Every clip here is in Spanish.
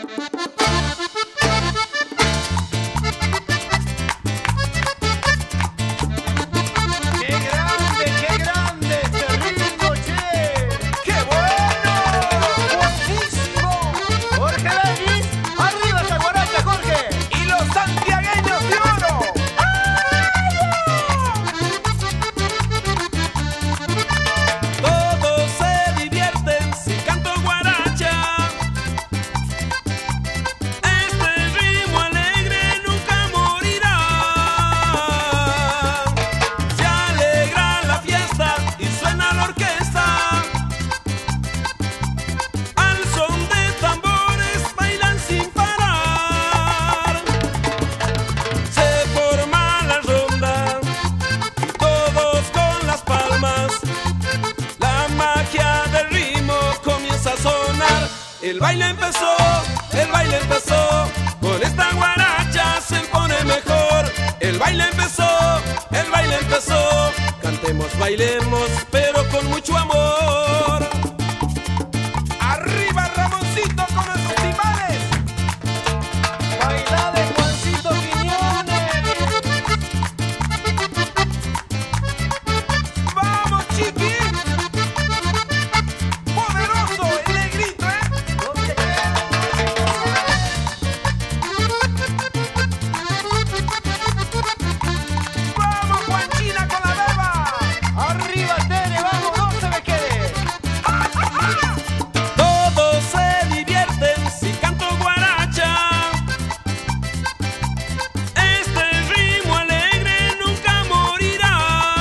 El baile empezó, con esta guaracha se pone mejor. El baile empezó, cantemos, bailemos, pero con mucho amor. ¡Arriba Ramoncito con esos timbales! ¡Baila de Juancito Quiñones! ¡Vamos, chiqui! ¡Poderoso el negrito, eh! ¡Vamos, Juanchina con la beba! ¡Arriba, Tere! ¡Vamos, no se me quede! Todos se divierten si canto guaracha. Este ritmo alegre nunca morirá.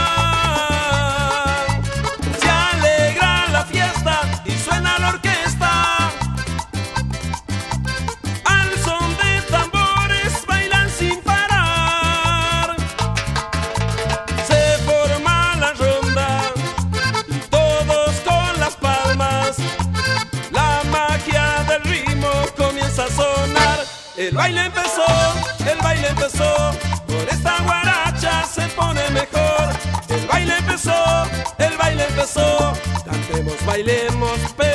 Se alegra la fiesta y suena la orquesta. Al son de tambores bailan sin parar. Se forma la ronda y todos con las palmas. La magia del ritmo comienza a sonar. El baile empezó, por esta guaracha se pone mejor. El baile empezó, cantemos, bailemos,